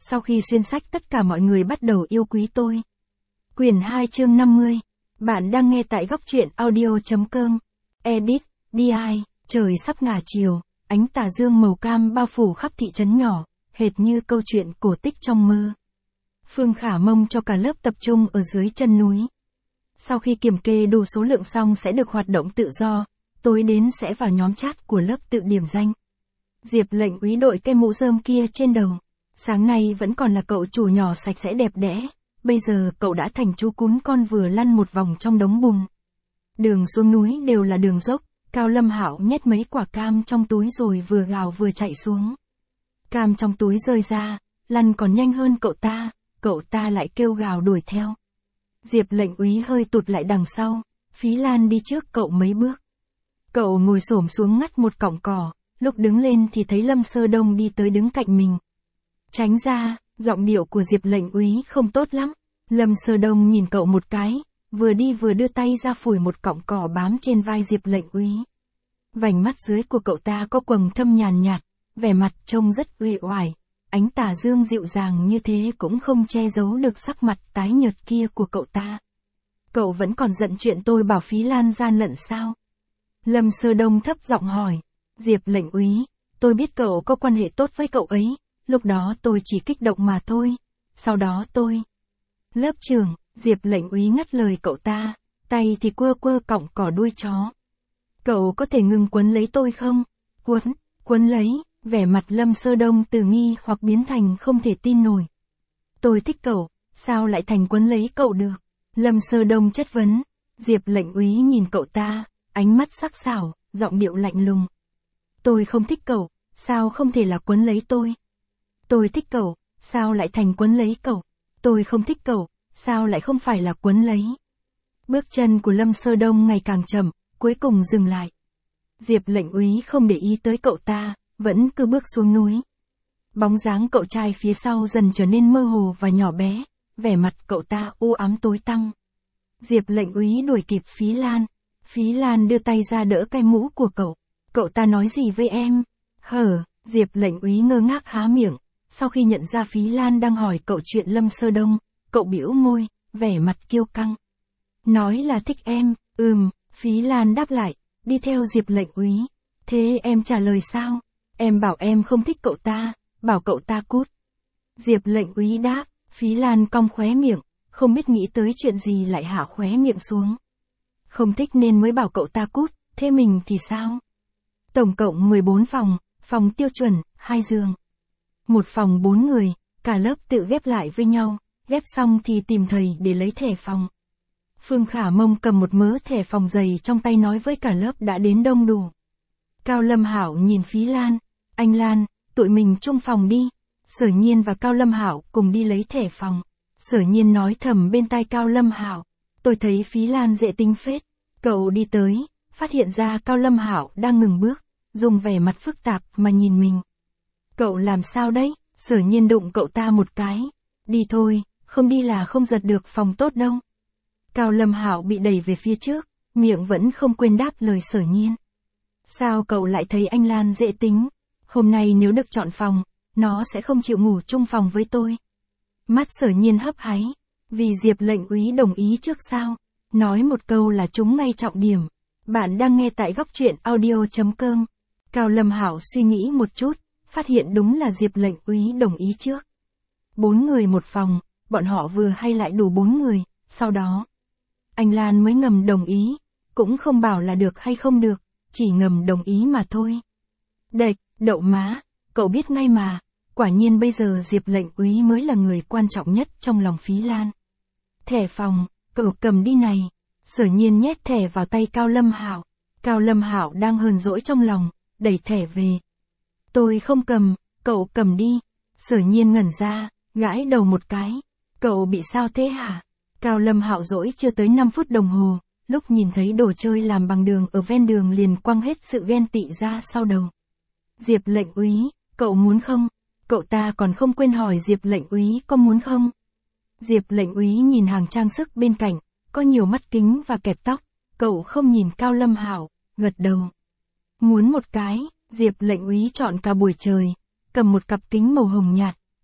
Sau khi xuyên sách tất cả mọi người bắt đầu yêu quý tôi. Quyển 2 chương 50. Bạn đang nghe tại góc truyện audio.com. Edit, DI, trời sắp ngả chiều, ánh tà dương màu cam bao phủ khắp thị trấn nhỏ, hệt như câu chuyện cổ tích trong mơ. Phương Khả Mông cho cả lớp tập trung ở dưới chân núi. Sau khi kiểm kê đủ số lượng xong sẽ được hoạt động tự do, tối đến sẽ vào nhóm chat của lớp tự điểm danh. Diệp Lệnh Úy đội cái mũ rơm kia trên đầu. Sáng nay vẫn còn là cậu chủ nhỏ sạch sẽ đẹp đẽ, bây giờ cậu đã thành chú cún con vừa lăn một vòng trong đống bùn. Đường xuống núi đều là đường dốc, Cao Lâm Hạo nhét mấy quả cam trong túi rồi vừa gào vừa chạy xuống. Cam trong túi rơi ra, lăn còn nhanh hơn cậu ta lại kêu gào đuổi theo. Diệp Lệnh Úy hơi tụt lại đằng sau, Phí Lan đi trước cậu mấy bước. Cậu ngồi xổm xuống ngắt một cọng cỏ, lúc đứng lên thì thấy Lâm Sơ Đông đi tới đứng cạnh mình. Tránh ra, giọng điệu của Diệp Lệnh Úy không tốt lắm. Lâm Sơ Đông nhìn cậu một cái, vừa đi vừa đưa tay ra phủi một cọng cỏ bám trên vai Diệp Lệnh Úy. Vành mắt dưới của cậu ta có quầng thâm nhàn nhạt, vẻ mặt trông rất uể oải, ánh tà dương dịu dàng như thế cũng không che giấu được sắc mặt tái nhợt kia của cậu ta. Cậu vẫn còn giận chuyện tôi bảo Phí Lan gian lận sao? Lâm Sơ Đông thấp giọng hỏi. Diệp Lệnh Úy, tôi biết cậu có quan hệ tốt với cậu ấy, lúc đó tôi chỉ kích động mà thôi, sau đó tôi... Lớp trưởng, Diệp Lệnh Úy ngắt lời cậu ta, tay thì quơ quơ cọng cỏ đuôi chó. Cậu có thể ngừng quấn lấy tôi không? Quấn lấy, vẻ mặt Lâm Sơ Đông từ nghi hoặc biến thành không thể tin nổi. Tôi thích cậu, sao lại thành quấn lấy cậu được? Lâm Sơ Đông chất vấn. Diệp Lệnh Úy nhìn cậu ta, ánh mắt sắc sảo, giọng điệu lạnh lùng. Tôi không thích cậu, sao không thể là quấn lấy tôi? Tôi thích cậu, sao lại thành quấn lấy cậu? Tôi không thích cậu, sao lại không phải là quấn lấy? Bước chân của Lâm Sơ Đông ngày càng chậm, cuối cùng dừng lại. Diệp Lệnh Úy không để ý tới cậu ta, vẫn cứ bước xuống núi. Bóng dáng cậu trai phía sau dần trở nên mơ hồ và nhỏ bé, vẻ mặt cậu ta u ám tối tăm. Diệp Lệnh Úy đuổi kịp Phí Lan. Phí Lan đưa tay ra đỡ cái mũ của cậu. Cậu ta nói gì với em? Diệp Lệnh Úy ngơ ngác há miệng. Sau khi nhận ra Phí Lan đang hỏi cậu chuyện Lâm Sơ Đông, cậu bĩu môi, vẻ mặt kiêu căng. Nói là thích em, Phí Lan đáp lại, đi theo Diệp Lệnh Úy. Thế em trả lời sao? Em bảo em không thích cậu ta, bảo cậu ta cút. Diệp Lệnh Úy đáp, Phí Lan cong khóe miệng, không biết nghĩ tới chuyện gì lại hạ khóe miệng xuống. Không thích nên mới bảo cậu ta cút, thế mình thì sao? Tổng cộng 14 phòng, phòng tiêu chuẩn, 2 giường. Một phòng 4 người, cả lớp tự ghép lại với nhau, ghép xong thì tìm thầy để lấy thẻ phòng. Phương Khả Mông cầm một mớ thẻ phòng dày trong tay nói với cả lớp đã đến đông đủ. Cao Lâm Hạo nhìn Phí Lan, anh Lan, tụi mình chung phòng đi. Sở Nhiên và Cao Lâm Hạo cùng đi lấy thẻ phòng. Sở Nhiên nói thầm bên tai Cao Lâm Hạo, tôi thấy Phí Lan dễ tính phết. Cậu đi tới, phát hiện ra Cao Lâm Hạo đang ngừng bước, dùng vẻ mặt phức tạp mà nhìn mình. Cậu làm sao đấy? Sở Nhiên đụng cậu ta một cái. Đi thôi, không đi là không giật được phòng tốt đâu. Cao Lâm Hạo bị đẩy về phía trước, miệng vẫn không quên đáp lời Sở Nhiên. Sao cậu lại thấy anh Lan dễ tính? Hôm nay nếu được chọn phòng, nó sẽ không chịu ngủ chung phòng với tôi. Mắt Sở Nhiên hấp háy. Vì Diệp Lệnh Úy đồng ý trước sao? Nói một câu là trúng ngay trọng điểm. Bạn đang nghe tại góc truyện audio.com. Cao Lâm Hạo suy nghĩ một chút, phát hiện đúng là Diệp Lệnh Úy đồng ý trước. 4 người một phòng, bọn họ vừa hay lại đủ 4 người, sau đó anh Lan mới ngầm đồng ý, cũng không bảo là được hay không được, chỉ ngầm đồng ý mà thôi. Đậu má, cậu biết ngay mà, quả nhiên bây giờ Diệp Lệnh Úy mới là người quan trọng nhất trong lòng Phí Lan. Thẻ phòng, cậu cầm đi này. Sở Nhiên nhét thẻ vào tay Cao Lâm Hạo. Cao Lâm Hạo đang hờn dỗi trong lòng, đẩy thẻ về. Tôi không cầm, cậu cầm đi. Sở Nhiên ngẩn ra, gãi đầu một cái. Cậu bị sao thế hả? Cao Lâm Hạo dỗi chưa tới 5 phút đồng hồ, lúc nhìn thấy đồ chơi làm bằng đường ở ven đường liền quăng hết sự ghen tị ra sau đầu. Diệp Lệnh Úy, cậu muốn không? Cậu ta còn không quên hỏi Diệp Lệnh Úy có muốn không? Diệp Lệnh Úy nhìn hàng trang sức bên cạnh, có nhiều mắt kính và kẹp tóc, cậu không nhìn Cao Lâm Hạo, gật đầu. Muốn một cái, Diệp Lệnh Úy chọn cả buổi trời, cầm một cặp kính màu hồng nhạt,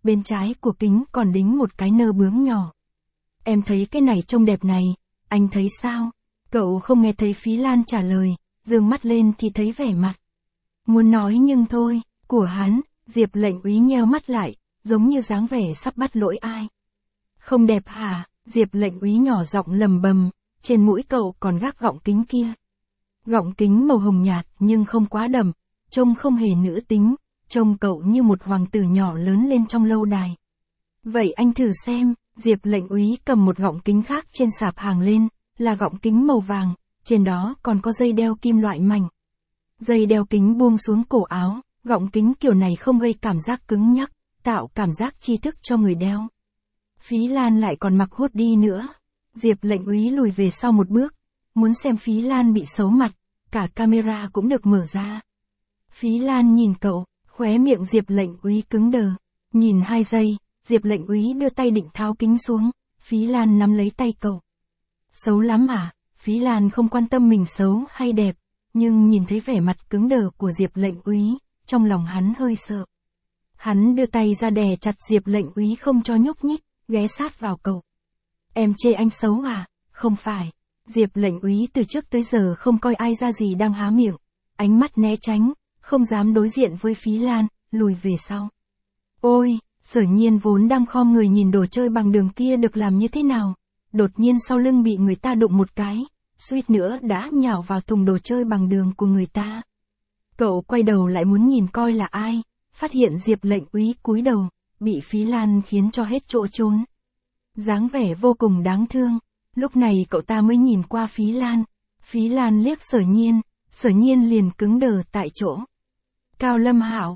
bên trái của kính còn đính một cái nơ bướm nhỏ. Em thấy cái này trông đẹp này, anh thấy sao? Cậu không nghe thấy Phí Lan trả lời, dương mắt lên thì thấy vẻ mặt muốn nói nhưng thôi, của hắn. Diệp lệnh úy nheo mắt lại, giống như dáng vẻ sắp bắt lỗi ai. Không đẹp hả? Diệp lệnh úy nhỏ giọng lầm bầm, trên mũi cậu còn gác gọng kính kia. Gọng kính màu hồng nhạt nhưng không quá đậm, trông không hề nữ tính, trông cậu như một hoàng tử nhỏ lớn lên trong lâu đài. Vậy anh thử xem, Diệp lệnh úy cầm một gọng kính khác trên sạp hàng lên, là gọng kính màu vàng, trên đó còn có dây đeo kim loại mảnh. Dây đeo kính buông xuống cổ áo, gọng kính kiểu này không gây cảm giác cứng nhắc, tạo cảm giác tri thức cho người đeo. Phí Lan lại còn mặc hoodie nữa. Diệp lệnh úy lùi về sau một bước, muốn xem Phí Lan bị xấu mặt, cả camera cũng được mở ra. Phí Lan nhìn cậu, khóe miệng Diệp lệnh úy cứng đờ. Nhìn 2 giây, Diệp lệnh úy đưa tay định tháo kính xuống, Phí Lan nắm lấy tay cậu. Xấu lắm à? Phí Lan không quan tâm mình xấu hay đẹp, nhưng nhìn thấy vẻ mặt cứng đờ của Diệp lệnh úy, trong lòng hắn hơi sợ. Hắn đưa tay ra đè chặt Diệp lệnh úy không cho nhúc nhích, ghé sát vào cậu. Em chê anh xấu à? Không phải. Diệp lệnh úy từ trước tới giờ không coi ai ra gì đang há miệng. Ánh mắt né tránh, không dám đối diện với Phí Lan, lùi về sau. Ôi, Sở Nhiên vốn đang khom người nhìn đồ chơi bằng đường kia được làm như thế nào. Đột nhiên sau lưng bị người ta đụng một cái, suýt nữa đã nhào vào thùng đồ chơi bằng đường của người ta. Cậu quay đầu lại muốn nhìn coi là ai, phát hiện Diệp lệnh úy cúi đầu, bị Phí Lan khiến cho hết chỗ trốn. Dáng vẻ vô cùng đáng thương, lúc này cậu ta mới nhìn qua Phí Lan. Phí Lan liếc Sở Nhiên liền cứng đờ tại chỗ. Cao Lâm Hạo,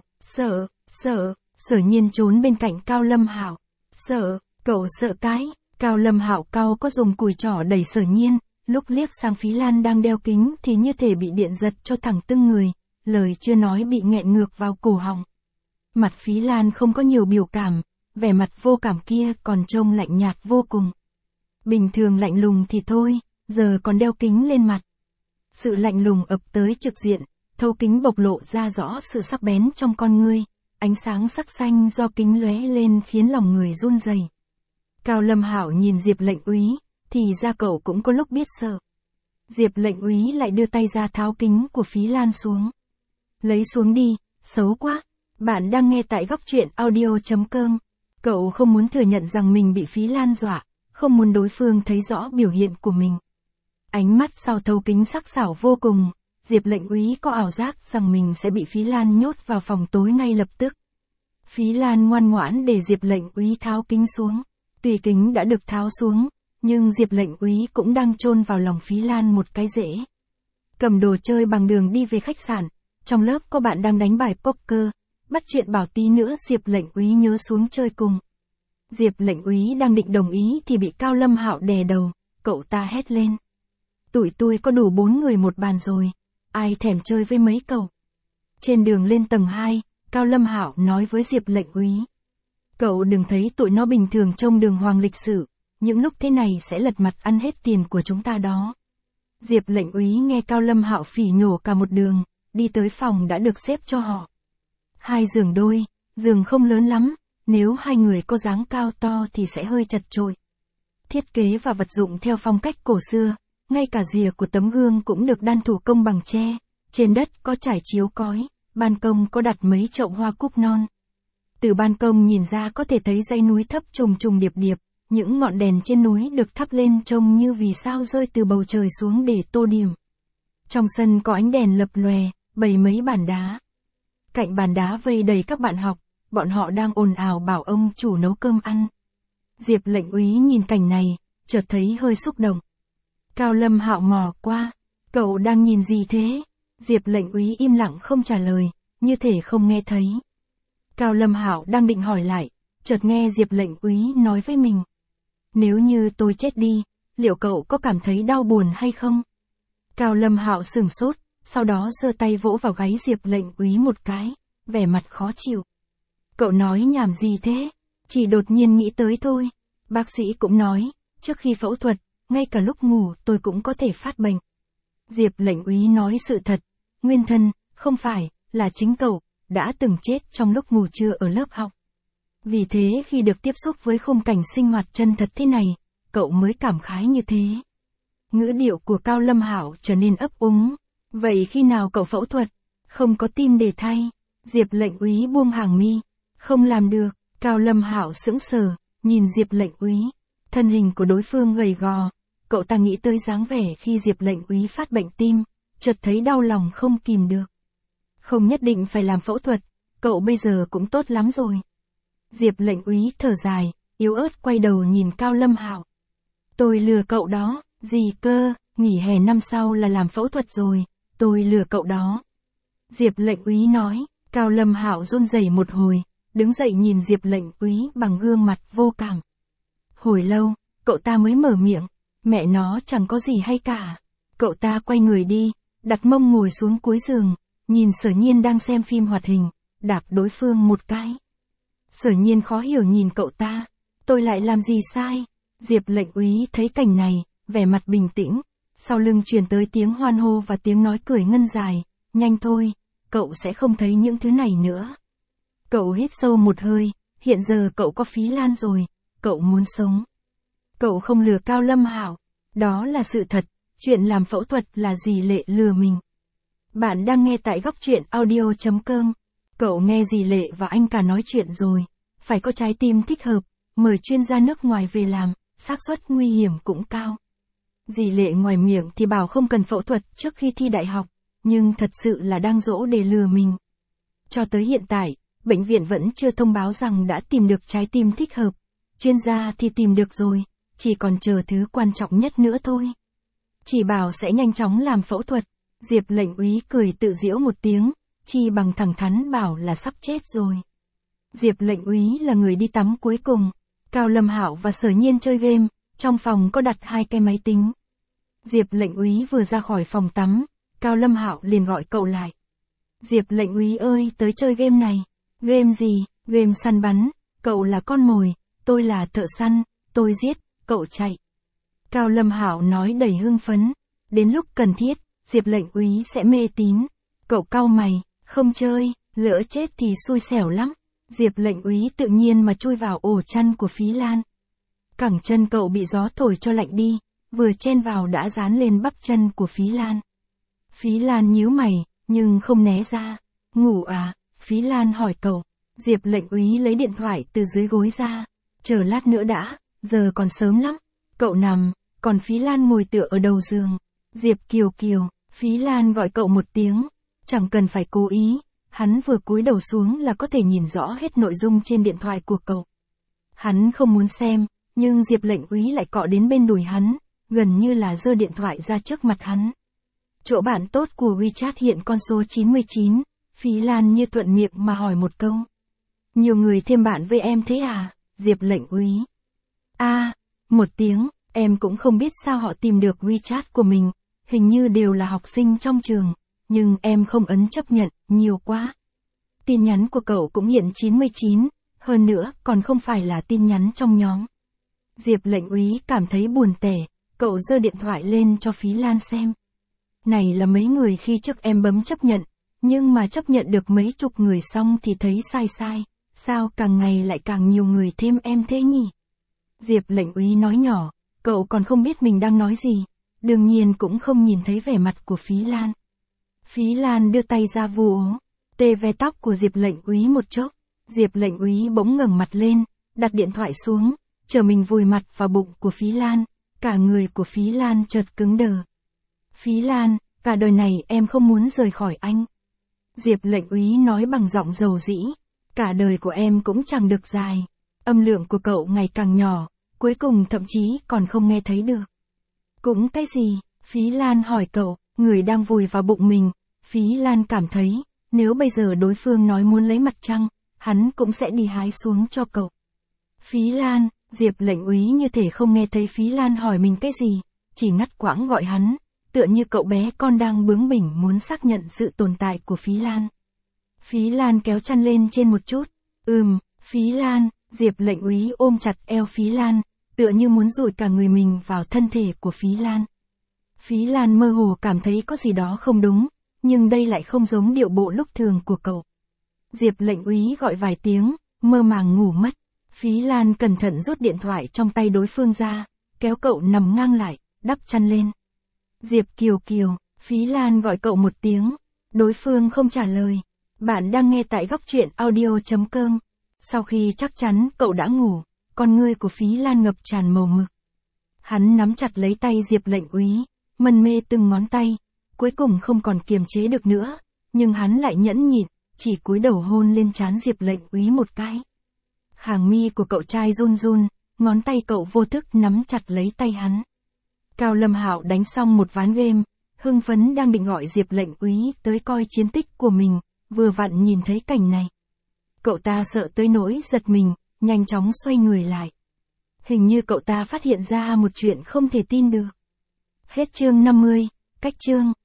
Sở Nhiên trốn bên cạnh Cao Lâm Hạo. Cậu sợ cái. Cao Lâm Hạo cau có dùng cùi trỏ đẩy Sở Nhiên, lúc liếc sang Phí Lan đang đeo kính thì như thể bị điện giật cho thẳng tưng người, lời chưa nói bị nghẹn ngược vào cổ họng. Mặt Phí Lan không có nhiều biểu cảm, vẻ mặt vô cảm kia còn trông lạnh nhạt vô cùng. Bình thường lạnh lùng thì thôi, giờ còn đeo kính lên mặt. Sự lạnh lùng ập tới trực diện, thấu kính bộc lộ ra rõ sự sắc bén trong con ngươi, ánh sáng sắc xanh do kính lóe lên khiến lòng người run rẩy. Cao Lâm Hạo nhìn Diệp lệnh úy, thì ra cậu cũng có lúc biết sợ. Diệp lệnh úy lại đưa tay ra tháo kính của Phí Lan xuống. Lấy xuống đi, xấu quá. Bạn đang nghe tại góc truyện audio.com. Cậu không muốn thừa nhận rằng mình bị Phí Lan dọa, không muốn đối phương thấy rõ biểu hiện của mình. Ánh mắt sau thấu kính sắc sảo vô cùng, Diệp lệnh úy có ảo giác rằng mình sẽ bị Phí Lan nhốt vào phòng tối ngay lập tức. Phí Lan ngoan ngoãn để Diệp lệnh úy tháo kính xuống. Tuy kính đã được tháo xuống, nhưng Diệp lệnh úy cũng đang chôn vào lòng Phí Lan một cái rễ. Cầm đồ chơi bằng đường đi về khách sạn, trong lớp có bạn đang đánh bài poker, bắt chuyện bảo tí nữa Diệp lệnh úy nhớ xuống chơi cùng. Diệp lệnh úy đang định đồng ý thì bị Cao Lâm Hạo đè đầu, cậu ta hét lên. Tụi tôi có đủ 4 người một bàn rồi, ai thèm chơi với mấy cậu. Trên đường lên tầng 2, Cao Lâm Hạo nói với Diệp lệnh úy. Cậu đừng thấy tụi nó bình thường trông đường hoàng lịch sự, những lúc thế này sẽ lật mặt ăn hết tiền của chúng ta đó. Diệp lệnh úy nghe Cao Lâm Hạo phỉ nhổ cả một đường, đi tới phòng đã được xếp cho họ. 2 giường đôi, giường không lớn lắm, nếu 2 người có dáng cao to thì sẽ hơi chật chội. Thiết kế và vật dụng theo phong cách cổ xưa, ngay cả rìa của tấm gương cũng được đan thủ công bằng tre, trên đất có trải chiếu cói, ban công có đặt mấy chậu hoa cúc non. Từ ban công nhìn ra có thể thấy dãy núi thấp trùng trùng điệp điệp, những ngọn đèn trên núi được thắp lên trông như vì sao rơi từ bầu trời xuống để tô điểm. Trong sân có ánh đèn lập lòe, bày mấy bàn đá. Cạnh bàn đá vây đầy các bạn học, bọn họ đang ồn ào bảo ông chủ nấu cơm ăn. Diệp lệnh úy nhìn cảnh này, chợt thấy hơi xúc động. Cao Lâm Hạo mò qua, cậu đang nhìn gì thế? Diệp lệnh úy im lặng không trả lời, như thể không nghe thấy. Cao Lâm Hạo đang định hỏi lại, chợt nghe Diệp lệnh úy nói với mình. Nếu như tôi chết đi, liệu cậu có cảm thấy đau buồn hay không? Cao Lâm Hạo sửng sốt, sau đó giơ tay vỗ vào gáy Diệp lệnh úy một cái, vẻ mặt khó chịu. Cậu nói nhảm gì thế? Chỉ đột nhiên nghĩ tới thôi. Bác sĩ cũng nói, trước khi phẫu thuật, ngay cả lúc ngủ tôi cũng có thể phát bệnh. Diệp lệnh úy nói sự thật, nguyên thân, không phải, là chính cậu, đã từng chết trong lúc ngủ trưa ở lớp học. Vì thế khi được tiếp xúc với khung cảnh sinh hoạt chân thật thế này, cậu mới cảm khái như thế. Ngữ điệu của Cao Lâm Hạo trở nên ấp úng. Vậy khi nào cậu phẫu thuật? Không có tim để thay. Diệp lệnh úy buông hàng mi. Không làm được. Cao Lâm Hạo sững sờ, nhìn Diệp lệnh úy. Thân hình của đối phương gầy gò. Cậu ta nghĩ tới dáng vẻ khi Diệp lệnh úy phát bệnh tim, chợt thấy đau lòng không kìm được. Không nhất định phải làm phẫu thuật, cậu bây giờ cũng tốt lắm rồi. Diệp lệnh úy thở dài, yếu ớt quay đầu nhìn Cao Lâm Hạo. Tôi lừa cậu đó, gì cơ, nghỉ hè năm sau là làm phẫu thuật rồi, tôi lừa cậu đó. Diệp lệnh úy nói. Cao Lâm Hạo run rẩy một hồi, đứng dậy nhìn Diệp lệnh úy bằng gương mặt vô cảm. Hồi lâu, cậu ta mới mở miệng, mẹ nó chẳng có gì hay cả. Cậu ta quay người đi, đặt mông ngồi xuống cuối giường, nhìn Sở Nhiên đang xem phim hoạt hình, đạp đối phương một cái. Sở Nhiên khó hiểu nhìn cậu ta, tôi lại làm gì sai? Diệp lệnh úy thấy cảnh này, vẻ mặt bình tĩnh, sau lưng truyền tới tiếng hoan hô và tiếng nói cười ngân dài, nhanh thôi, cậu sẽ không thấy những thứ này nữa. Cậu hít sâu một hơi, hiện giờ cậu có Phí Lan rồi, cậu muốn sống. Cậu không lừa Cao Lâm Hạo, đó là sự thật, chuyện làm phẫu thuật là Dì Lệ lừa mình. Bạn đang nghe tại góc truyện audio.com. Cậu nghe Dì Lệ và anh cả nói chuyện rồi, phải có trái tim thích hợp, mời chuyên gia nước ngoài về làm, xác suất nguy hiểm cũng cao. Dì Lệ ngoài miệng thì bảo không cần phẫu thuật trước khi thi đại học, nhưng thật sự là đang dỗ để lừa mình. Cho tới hiện tại, bệnh viện vẫn chưa thông báo rằng đã tìm được trái tim thích hợp. Chuyên gia thì tìm được rồi, chỉ còn chờ thứ quan trọng nhất nữa thôi. Chỉ bảo sẽ nhanh chóng làm phẫu thuật. Diệp lệnh úy cười tự giễu một tiếng, chi bằng thẳng thắn bảo là sắp chết rồi. Diệp lệnh úy là người đi tắm cuối cùng. Cao Lâm Hạo và Sở Nhiên chơi game, trong phòng có đặt 2 cái máy tính. Diệp lệnh úy vừa ra khỏi phòng tắm, Cao Lâm Hạo liền gọi cậu lại. Diệp lệnh úy ơi, tới chơi game này. Game gì? Game săn bắn. Cậu là con mồi, tôi là thợ săn, tôi giết, cậu chạy. Cao Lâm Hạo nói đầy hưng phấn. Đến lúc cần thiết, Diệp lệnh úy sẽ mê tín. Cậu cau mày, không chơi, lỡ chết thì xui xẻo lắm. Diệp lệnh úy tự nhiên mà chui vào ổ chăn của Phí Lan. Cẳng chân cậu bị gió thổi cho lạnh đi, vừa chen vào đã dán lên bắp chân của Phí Lan. Phí Lan nhíu mày, nhưng không né ra. Ngủ à? Phí Lan hỏi cậu. Diệp lệnh úy lấy điện thoại từ dưới gối ra. Chờ lát nữa đã, giờ còn sớm lắm. Cậu nằm, còn Phí Lan ngồi tựa ở đầu giường. Diệp Kiều Kiều, Phí Lan gọi cậu một tiếng. Chẳng cần phải cố ý, hắn vừa cúi đầu xuống là có thể nhìn rõ hết nội dung trên điện thoại của cậu. Hắn không muốn xem, nhưng Diệp lệnh úy lại cọ đến bên đùi hắn, gần như là giơ điện thoại ra trước mặt hắn. Chỗ bạn tốt của WeChat hiện con số 99, Phí Lan như thuận miệng mà hỏi một câu. Nhiều người thêm bạn với em thế à? Diệp lệnh úy. Một tiếng, em cũng không biết sao họ tìm được WeChat của mình, hình như đều là học sinh trong trường, nhưng em không ấn chấp nhận, nhiều quá. Tin nhắn của cậu cũng hiện 99, hơn nữa còn không phải là tin nhắn trong nhóm. Diệp lệnh úy cảm thấy buồn tẻ, cậu giơ điện thoại lên cho Phí Lan xem. Này là mấy người khi trước em bấm chấp nhận, nhưng mà chấp nhận được mấy chục người xong thì thấy sai sai, sao càng ngày lại càng nhiều người thêm em thế nhỉ? Diệp lệnh úy nói nhỏ, cậu còn không biết mình đang nói gì, đương nhiên cũng không nhìn thấy vẻ mặt của Phí Lan. Phí Lan đưa tay ra vù ố, tê ve tóc của Diệp lệnh úy một chốc, Diệp lệnh úy bỗng ngẩng mặt lên, đặt điện thoại xuống, chờ mình vùi mặt vào bụng của Phí Lan, cả người của Phí Lan chợt cứng đờ. Phí Lan, cả đời này em không muốn rời khỏi anh. Diệp lệnh úy nói bằng giọng dầu dĩ, cả đời của em cũng chẳng được dài. Âm lượng của cậu ngày càng nhỏ, cuối cùng thậm chí còn không nghe thấy được. Cũng cái gì? Phí Lan hỏi cậu, người đang vùi vào bụng mình. Phí Lan cảm thấy, nếu bây giờ đối phương nói muốn lấy mặt trăng, hắn cũng sẽ đi hái xuống cho cậu. Phí Lan, Diệp lệnh úy như thể không nghe thấy Phí Lan hỏi mình cái gì, chỉ ngắt quãng gọi hắn, tựa như cậu bé con đang bướng bỉnh muốn xác nhận sự tồn tại của Phí Lan. Phí Lan kéo chăn lên trên một chút. Phí Lan, Diệp lệnh úy ôm chặt eo Phí Lan, tựa như muốn dụi cả người mình vào thân thể của Phí Lan. Phí Lan mơ hồ cảm thấy có gì đó không đúng, nhưng đây lại không giống điệu bộ lúc thường của cậu. Diệp lệnh úy gọi vài tiếng, mơ màng ngủ mất. Phí Lan cẩn thận rút điện thoại trong tay đối phương ra, kéo cậu nằm ngang lại, đắp chăn lên. Diệp Kiều Kiều, Phí Lan gọi cậu một tiếng, đối phương không trả lời. Bạn đang nghe tại góc truyện audio.com. Sau khi chắc chắn cậu đã ngủ, con ngươi của Phí Lan ngập tràn màu mực. Hắn nắm chặt lấy tay Diệp Lệnh Úy, mân mê từng ngón tay, cuối cùng không còn kiềm chế được nữa, nhưng hắn lại nhẫn nhịn, chỉ cúi đầu hôn lên trán Diệp Lệnh Úy một cái. Hàng mi của cậu trai run run, ngón tay cậu vô thức nắm chặt lấy tay hắn. Cao Lâm Hạo đánh xong một ván game, hưng phấn đang định gọi Diệp Lệnh Úy tới coi chiến tích của mình, vừa vặn nhìn thấy cảnh này. Cậu ta sợ tới nỗi giật mình, nhanh chóng xoay người lại. Hình như cậu ta phát hiện ra một chuyện không thể tin được. Hết chương 50, cách chương.